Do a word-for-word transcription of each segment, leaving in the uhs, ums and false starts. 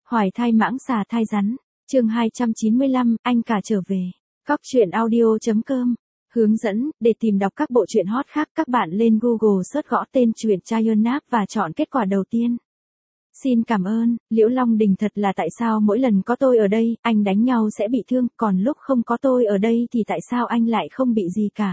Hoài thai mãng xà thai rắn. Chương hai trăm chín mươi lăm, anh cả trở về. Góc truyện audio chấm com. Hướng dẫn, để tìm đọc các bộ truyện hot khác các bạn lên Google search gõ tên truyện Chayonap và chọn kết quả đầu tiên. Xin cảm ơn, Liễu Long Đình thật là tại sao mỗi lần có tôi ở đây, anh đánh nhau sẽ bị thương, còn lúc không có tôi ở đây thì tại sao anh lại không bị gì cả.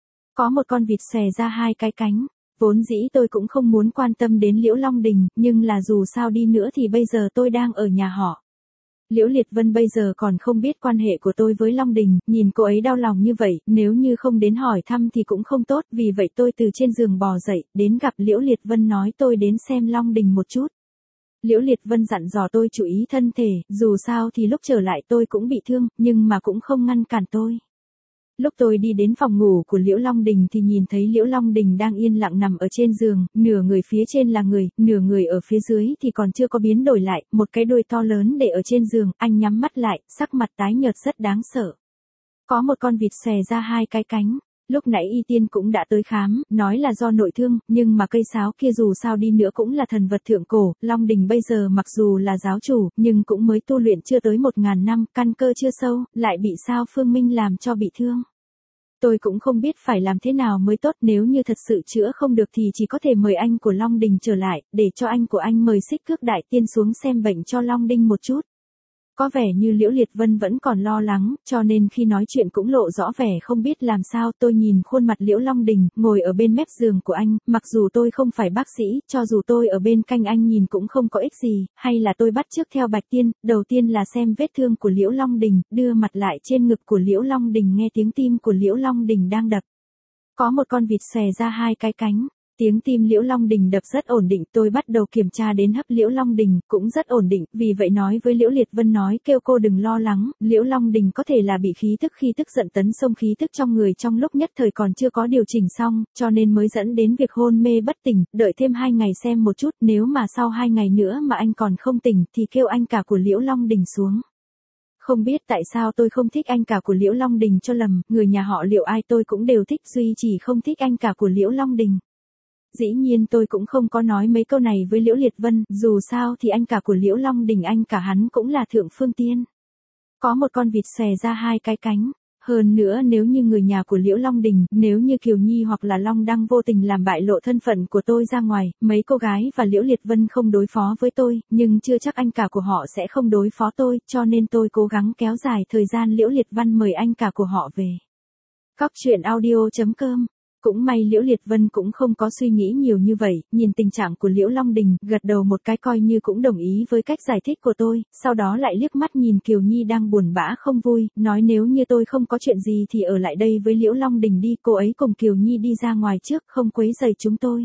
Có một con vịt xòe ra hai cái cánh. Vốn dĩ tôi cũng không muốn quan tâm đến Liễu Long Đình, nhưng là dù sao đi nữa thì bây giờ tôi đang ở nhà họ. Liễu Liệt Vân bây giờ còn không biết quan hệ của tôi với Long Đình, nhìn cô ấy đau lòng như vậy, nếu như không đến hỏi thăm thì cũng không tốt, vì vậy tôi từ trên giường bò dậy, đến gặp Liễu Liệt Vân nói tôi đến xem Long Đình một chút. Liễu Liệt Vân dặn dò tôi chú ý thân thể, dù sao thì lúc trở lại tôi cũng bị thương, nhưng mà cũng không ngăn cản tôi. Lúc tôi đi đến phòng ngủ của Liễu Long Đình thì nhìn thấy Liễu Long Đình đang yên lặng nằm ở trên giường, nửa người phía trên là người, nửa người ở phía dưới thì còn chưa có biến đổi lại, một cái đuôi to lớn để ở trên giường, anh nhắm mắt lại, sắc mặt tái nhợt rất đáng sợ. Có một con vịt xòe ra hai cái cánh. Lúc nãy y tiên cũng đã tới khám, nói là do nội thương, nhưng mà cây sáo kia dù sao đi nữa cũng là thần vật thượng cổ, Long Đình bây giờ mặc dù là giáo chủ, nhưng cũng mới tu luyện chưa tới một ngàn năm, căn cơ chưa sâu, lại bị Sao Phương Minh làm cho bị thương. Tôi cũng không biết phải làm thế nào mới tốt, nếu như thật sự chữa không được thì chỉ có thể mời anh của Long Đình trở lại, để cho anh của anh mời Xích Cước Đại Tiên xuống xem bệnh cho Long Đình một chút. Có vẻ như Liễu Liệt Vân vẫn còn lo lắng, cho nên khi nói chuyện cũng lộ rõ vẻ không biết làm sao. Tôi nhìn khuôn mặt Liễu Long Đình, ngồi ở bên mép giường của anh, mặc dù tôi không phải bác sĩ, cho dù tôi ở bên cạnh anh nhìn cũng không có ích gì, hay là tôi bắt chước theo Bạch Tiên, đầu tiên là xem vết thương của Liễu Long Đình, đưa mặt lại trên ngực của Liễu Long Đình nghe tiếng tim của Liễu Long Đình đang đập. Có một con vịt xòe ra hai cái cánh. Tiếng tim Liễu Long Đình đập rất ổn định, tôi bắt đầu kiểm tra đến hấp Liễu Long Đình, cũng rất ổn định, vì vậy nói với Liễu Liệt Vân nói kêu cô đừng lo lắng, Liễu Long Đình có thể là bị khí tức khi tức giận tấn xông khí tức trong người trong lúc nhất thời còn chưa có điều chỉnh xong, cho nên mới dẫn đến việc hôn mê bất tỉnh, đợi thêm hai ngày xem một chút, nếu mà sau hai ngày nữa mà anh còn không tỉnh thì kêu anh cả của Liễu Long Đình xuống. Không biết tại sao tôi không thích anh cả của Liễu Long Đình cho lầm, người nhà họ Liễu ai tôi cũng đều thích, duy chỉ không thích anh cả của Liễu Long Đình. Dĩ nhiên tôi cũng không có nói mấy câu này với Liễu Liệt Vân, dù sao thì anh cả của Liễu Long Đình anh cả hắn cũng là thượng phương tiên. Có một con vịt xòe ra hai cái cánh. Hơn nữa nếu như người nhà của Liễu Long Đình, nếu như Kiều Nhi hoặc là Long Đăng vô tình làm bại lộ thân phận của tôi ra ngoài, mấy cô gái và Liễu Liệt Vân không đối phó với tôi, nhưng chưa chắc anh cả của họ sẽ không đối phó tôi, cho nên tôi cố gắng kéo dài thời gian Liễu Liệt Văn mời anh cả của họ về. Góc truyện audio chấm com. Cũng may Liễu Liệt Vân cũng không có suy nghĩ nhiều như vậy, nhìn tình trạng của Liễu Long Đình, gật đầu một cái coi như cũng đồng ý với cách giải thích của tôi, sau đó lại liếc mắt nhìn Kiều Nhi đang buồn bã không vui, nói nếu như tôi không có chuyện gì thì ở lại đây với Liễu Long Đình đi, cô ấy cùng Kiều Nhi đi ra ngoài trước, không quấy rầy chúng tôi.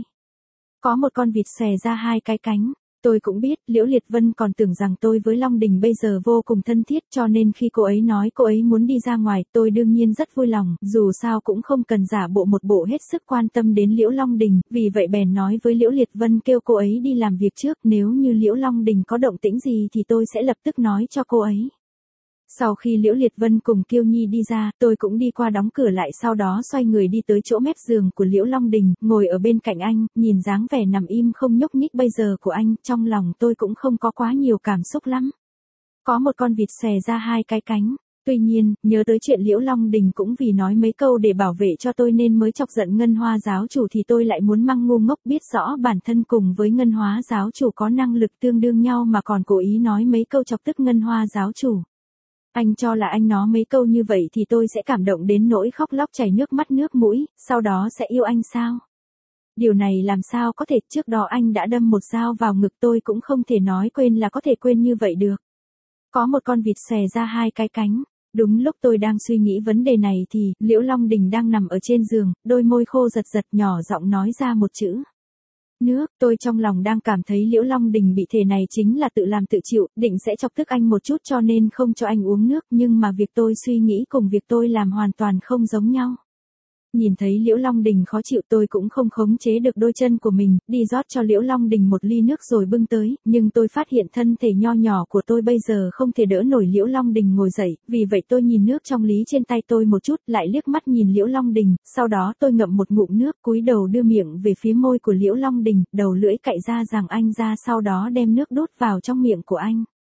Có một con vịt xòe ra hai cái cánh. Tôi cũng biết, Liễu Liệt Vân còn tưởng rằng tôi với Long Đình bây giờ vô cùng thân thiết, cho nên khi cô ấy nói cô ấy muốn đi ra ngoài, tôi đương nhiên rất vui lòng, dù sao cũng không cần giả bộ một bộ hết sức quan tâm đến Liễu Long Đình, vì vậy bèn nói với Liễu Liệt Vân kêu cô ấy đi làm việc trước, nếu như Liễu Long Đình có động tĩnh gì thì tôi sẽ lập tức nói cho cô ấy. Sau khi Liễu Liệt Vân cùng Kiêu Nhi đi ra, tôi cũng đi qua đóng cửa lại, sau đó xoay người đi tới chỗ mép giường của Liễu Long Đình, ngồi ở bên cạnh anh, nhìn dáng vẻ nằm im không nhúc nhích bây giờ của anh, trong lòng tôi cũng không có quá nhiều cảm xúc lắm. Có một con vịt xòe ra hai cái cánh. Tuy nhiên, nhớ tới chuyện Liễu Long Đình cũng vì nói mấy câu để bảo vệ cho tôi nên mới chọc giận Ngân Hoa giáo chủ thì tôi lại muốn măng ngu ngốc biết rõ bản thân cùng với Ngân Hoa giáo chủ có năng lực tương đương nhau mà còn cố ý nói mấy câu chọc tức Ngân Hoa giáo chủ. Anh cho là anh nói mấy câu như vậy thì tôi sẽ cảm động đến nỗi khóc lóc chảy nước mắt nước mũi, sau đó sẽ yêu anh sao? Điều này làm sao có thể, trước đó anh đã đâm một dao vào ngực tôi cũng không thể nói quên là có thể quên như vậy được. Có một con vịt xòe ra hai cái cánh. Đúng lúc tôi đang suy nghĩ vấn đề này thì, Liễu Long Đình đang nằm ở trên giường, đôi môi khô giật giật nhỏ giọng nói ra một chữ. Nước, tôi trong lòng đang cảm thấy Liễu Long Đình bị thể này chính là tự làm tự chịu, định sẽ chọc tức anh một chút cho nên không cho anh uống nước, nhưng mà việc tôi suy nghĩ cùng việc tôi làm hoàn toàn không giống nhau. Nhìn thấy Liễu Long Đình khó chịu tôi cũng không khống chế được đôi chân của mình, đi rót cho Liễu Long Đình một ly nước rồi bưng tới, nhưng tôi phát hiện thân thể nho nhỏ của tôi bây giờ không thể đỡ nổi Liễu Long Đình ngồi dậy, vì vậy tôi nhìn nước trong lý trên tay tôi một chút, lại liếc mắt nhìn Liễu Long Đình, sau đó tôi ngậm một ngụm nước, cúi đầu đưa miệng về phía môi của Liễu Long Đình, đầu lưỡi cạy ra rằng anh ra sau đó đem nước đút vào trong miệng của anh.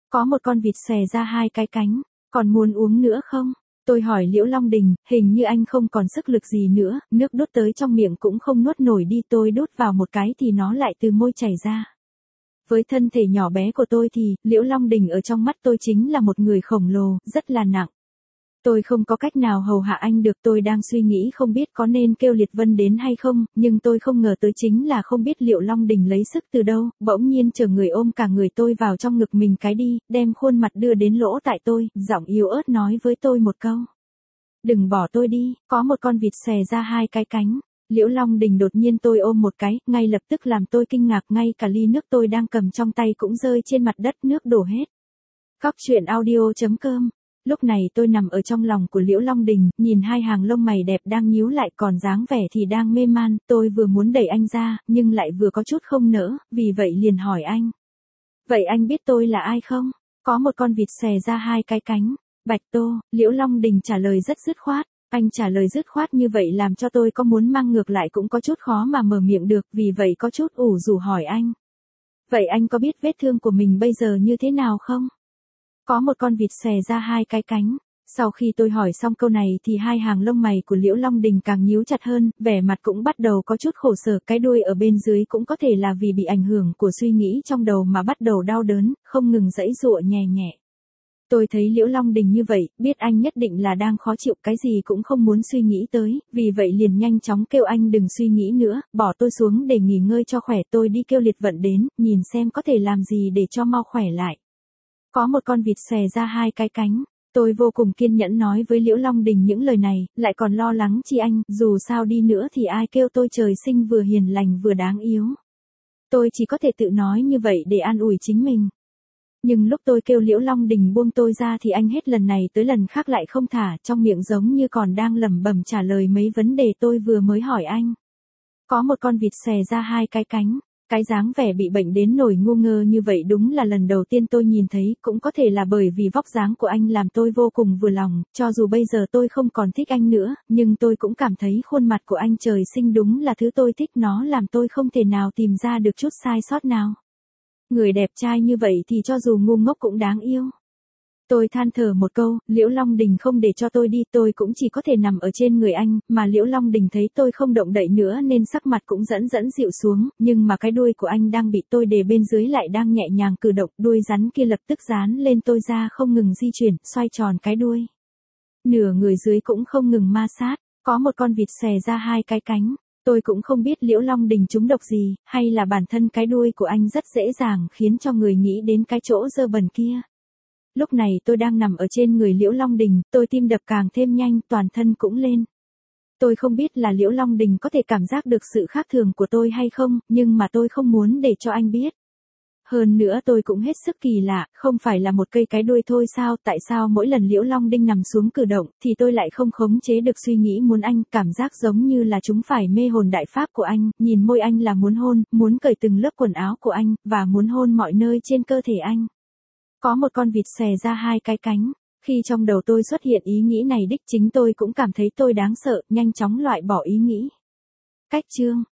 Có một con vịt xòe ra hai cái cánh, còn muốn uống nữa không? Tôi hỏi Liễu Long Đình, hình như anh không còn sức lực gì nữa, nước đút tới trong miệng cũng không nuốt nổi đi, tôi đút vào một cái thì nó lại từ môi chảy ra. Với thân thể nhỏ bé của tôi thì, Liễu Long Đình ở trong mắt tôi chính là một người khổng lồ, rất là nặng. Tôi không có cách nào hầu hạ anh được, tôi đang suy nghĩ không biết có nên kêu Liệt Vân đến hay không, nhưng tôi không ngờ tới chính là không biết Liễu Long Đình lấy sức từ đâu, bỗng nhiên chờ người ôm cả người tôi vào trong ngực mình cái đi, đem khuôn mặt đưa đến lỗ tai tôi, giọng yếu ớt nói với tôi một câu. Đừng bỏ tôi đi, có một con vịt xòe ra hai cái cánh. Liễu Long Đình đột nhiên tôi ôm một cái, ngay lập tức làm tôi kinh ngạc, ngay cả ly nước tôi đang cầm trong tay cũng rơi trên mặt đất, nước đổ hết. Cóc truyện audio chấm com. Lúc này tôi nằm ở trong lòng của Liễu Long Đình, nhìn hai hàng lông mày đẹp đang nhíu lại, còn dáng vẻ thì đang mê man, tôi vừa muốn đẩy anh ra, nhưng lại vừa có chút không nỡ, vì vậy liền hỏi anh. Vậy anh biết tôi là ai không? Có một con vịt xòe ra hai cái cánh. Bạch Tô, Liễu Long Đình trả lời rất dứt khoát. Anh trả lời dứt khoát như vậy làm cho tôi có muốn mang ngược lại cũng có chút khó mà mở miệng được, vì vậy có chút ủ rũ hỏi anh. Vậy anh có biết vết thương của mình bây giờ như thế nào không? Có một con vịt xòe ra hai cái cánh. Sau khi tôi hỏi xong câu này thì hai hàng lông mày của Liễu Long Đình càng nhíu chặt hơn, vẻ mặt cũng bắt đầu có chút khổ sở, cái đuôi ở bên dưới cũng có thể là vì bị ảnh hưởng của suy nghĩ trong đầu mà bắt đầu đau đớn, không ngừng giãy giụa nhè nhẹ. Tôi thấy Liễu Long Đình như vậy, biết anh nhất định là đang khó chịu, cái gì cũng không muốn suy nghĩ tới, vì vậy liền nhanh chóng kêu anh đừng suy nghĩ nữa, bỏ tôi xuống để nghỉ ngơi cho khỏe, tôi đi kêu Liệt Vận đến, nhìn xem có thể làm gì để cho mau khỏe lại. Có một con vịt xòe ra hai cái cánh, tôi vô cùng kiên nhẫn nói với Liễu Long Đình những lời này, lại còn lo lắng chi anh, dù sao đi nữa thì ai kêu tôi trời sinh vừa hiền lành vừa đáng yếu. Tôi chỉ có thể tự nói như vậy để an ủi chính mình. Nhưng lúc tôi kêu Liễu Long Đình buông tôi ra thì anh hết lần này tới lần khác lại không thả, trong miệng giống như còn đang lẩm bẩm trả lời mấy vấn đề tôi vừa mới hỏi anh. Có một con vịt xòe ra hai cái cánh, cái dáng vẻ bị bệnh đến nổi ngu ngơ như vậy đúng là lần đầu tiên tôi nhìn thấy, cũng có thể là bởi vì vóc dáng của anh làm tôi vô cùng vừa lòng, cho dù bây giờ tôi không còn thích anh nữa, nhưng tôi cũng cảm thấy khuôn mặt của anh trời sinh đúng là thứ tôi thích, nó làm tôi không thể nào tìm ra được chút sai sót nào. Người đẹp trai như vậy thì cho dù ngu ngốc cũng đáng yêu. Tôi than thở một câu, Liễu Long Đình không để cho tôi đi, tôi cũng chỉ có thể nằm ở trên người anh, mà Liễu Long Đình thấy tôi không động đậy nữa nên sắc mặt cũng dẫn dẫn dịu xuống, nhưng mà cái đuôi của anh đang bị tôi để bên dưới lại đang nhẹ nhàng cử động, đuôi rắn kia lập tức dán lên tôi ra không ngừng di chuyển, xoay tròn cái đuôi. Nửa người dưới cũng không ngừng ma sát, có một con vịt xòe ra hai cái cánh. Tôi cũng không biết Liễu Long Đình trúng độc gì, hay là bản thân cái đuôi của anh rất dễ dàng khiến cho người nghĩ đến cái chỗ dơ bẩn kia. Lúc này tôi đang nằm ở trên người Liễu Long Đình, tôi tim đập càng thêm nhanh, toàn thân cũng lên. Tôi không biết là Liễu Long Đình có thể cảm giác được sự khác thường của tôi hay không, nhưng mà tôi không muốn để cho anh biết. Hơn nữa tôi cũng hết sức kỳ lạ, không phải là một cây cái đuôi thôi sao, tại sao mỗi lần Liễu Long Đình nằm xuống cử động, thì tôi lại không khống chế được suy nghĩ muốn anh, cảm giác giống như là chúng phải mê hồn đại pháp của anh, nhìn môi anh là muốn hôn, muốn cởi từng lớp quần áo của anh, và muốn hôn mọi nơi trên cơ thể anh. Có một con vịt xòe ra hai cái cánh, khi trong đầu tôi xuất hiện ý nghĩ này đích chính tôi cũng cảm thấy tôi đáng sợ, nhanh chóng loại bỏ ý nghĩ. Cách chương